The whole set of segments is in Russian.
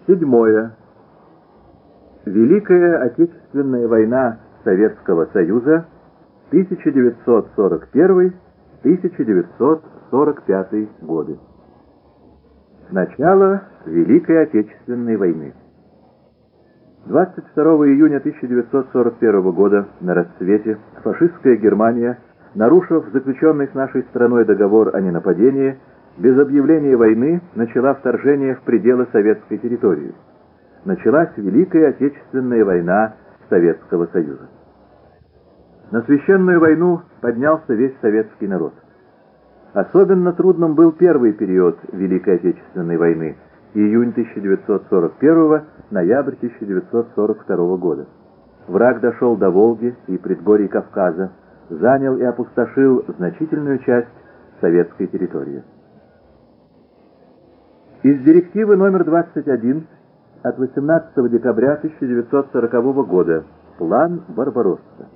Седьмое. Великая Отечественная война Советского Союза 1941-1945 годы. Начало Великой Отечественной войны. 22 июня 1941 года на рассвете фашистская Германия, нарушив заключенный с нашей страной договор о ненападении, без объявления войны начала вторжение в пределы советской территории. Началась Великая Отечественная война Советского Союза. На священную войну поднялся весь советский народ. Особенно трудным был первый период Великой Отечественной войны, июнь 1941 – ноябрь 1942 года. Враг дошел до Волги и предгорий Кавказа, занял и опустошил значительную часть советской территории. Из директивы номер 21 от 18 декабря 1940 года «План Барбаросса».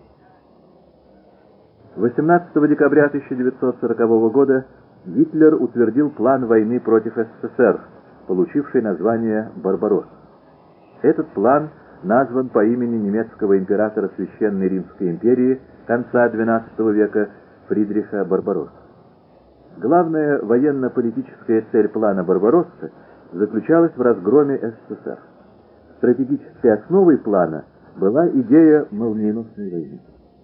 18 декабря 1940 года Гитлер утвердил план войны против СССР, получивший название «Барбаросса». Этот план назван по имени немецкого императора Священной Римской империи конца XII века Фридриха Барбароссы. Главная военно-политическая цель плана Барбароссы заключалась в разгроме СССР. Стратегической основой плана была идея молниеносной войны.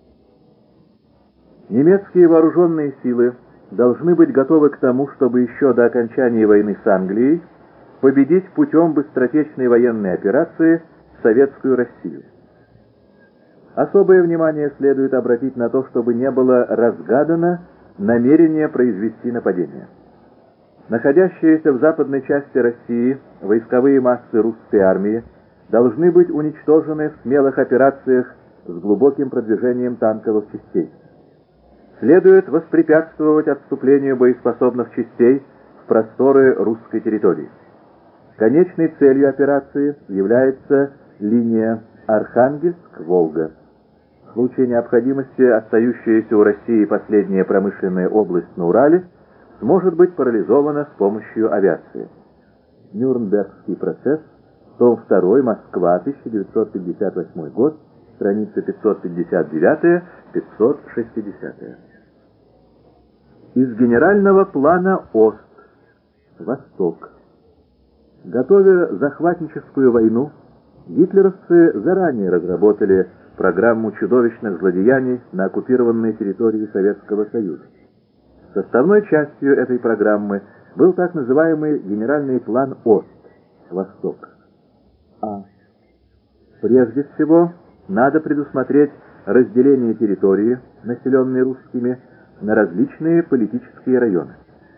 Немецкие вооруженные силы должны быть готовы к тому, чтобы еще до окончания войны с Англией победить путем быстротечной военной операции Советскую Россию. Особое внимание следует обратить на то, чтобы не было разгадано намерение произвести нападение. Находящиеся в западной части России войсковые массы русской армии должны быть уничтожены в смелых операциях с глубоким продвижением танковых частей. Следует воспрепятствовать отступлению боеспособных частей в просторы русской территории. Конечной целью операции является линия Архангельск-Волга. В случае необходимости остающаяся у России последняя промышленная область на Урале сможет быть парализована с помощью авиации. Нюрнбергский процесс, том 2, Москва, 1958 год, страница 559-560. Из генерального плана ОСТ, Восток. Готовя захватническую войну, гитлеровцы заранее разработали программу чудовищных злодеяний на оккупированной территории Советского Союза. Составной частью этой программы был так называемый генеральный план ОСТ, Восток. Прежде всего, надо предусмотреть разделение территории, населенной русскими, на различные политические районы.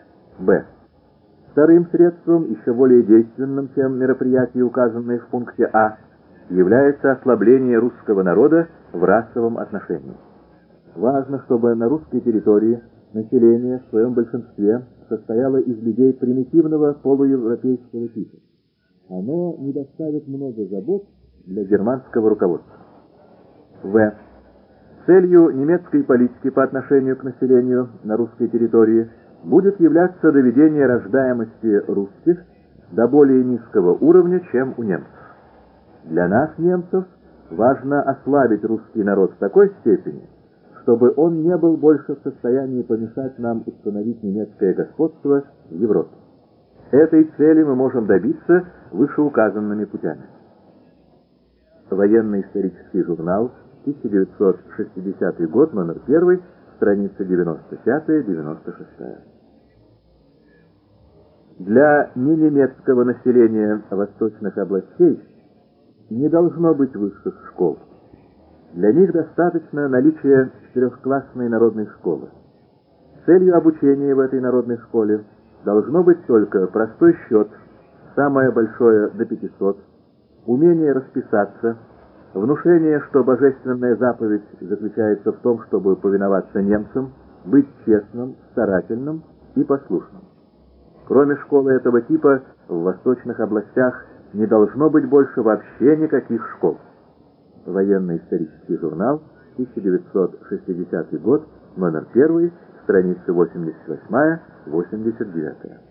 Вторым средством, еще более действенным, чем мероприятия, указанные в пункте А, является ослабление русского народа в расовом отношении. Важно, чтобы на русской территории население в своем большинстве состояло из людей примитивного полуевропейского типа. Оно не доставит много забот для германского руководства. Целью немецкой политики по отношению к населению на русской территории будет являться доведение рождаемости русских до более низкого уровня, чем у немцев. Для нас, немцев, важно ослабить русский народ в такой степени, чтобы он не был больше в состоянии помешать нам установить немецкое господство в Европе. Этой цели мы можем добиться вышеуказанными путями. Военно-исторический журнал, 1960 год, номер 1, страница 95-96. Для ненемецкого населения восточных областей не должно быть высших школ. Для них достаточно наличия четырехклассной народной школы. Целью обучения в этой народной школе должно быть только простой счет, самое большое до 500, умение расписаться, внушение, что божественная заповедь заключается в том, чтобы повиноваться немцам, быть честным, старательным и послушным. Кроме школы этого типа, в восточных областях не должно быть больше вообще никаких школ. Военно-исторический журнал, 1960 год, номер 1, страницы 88-89.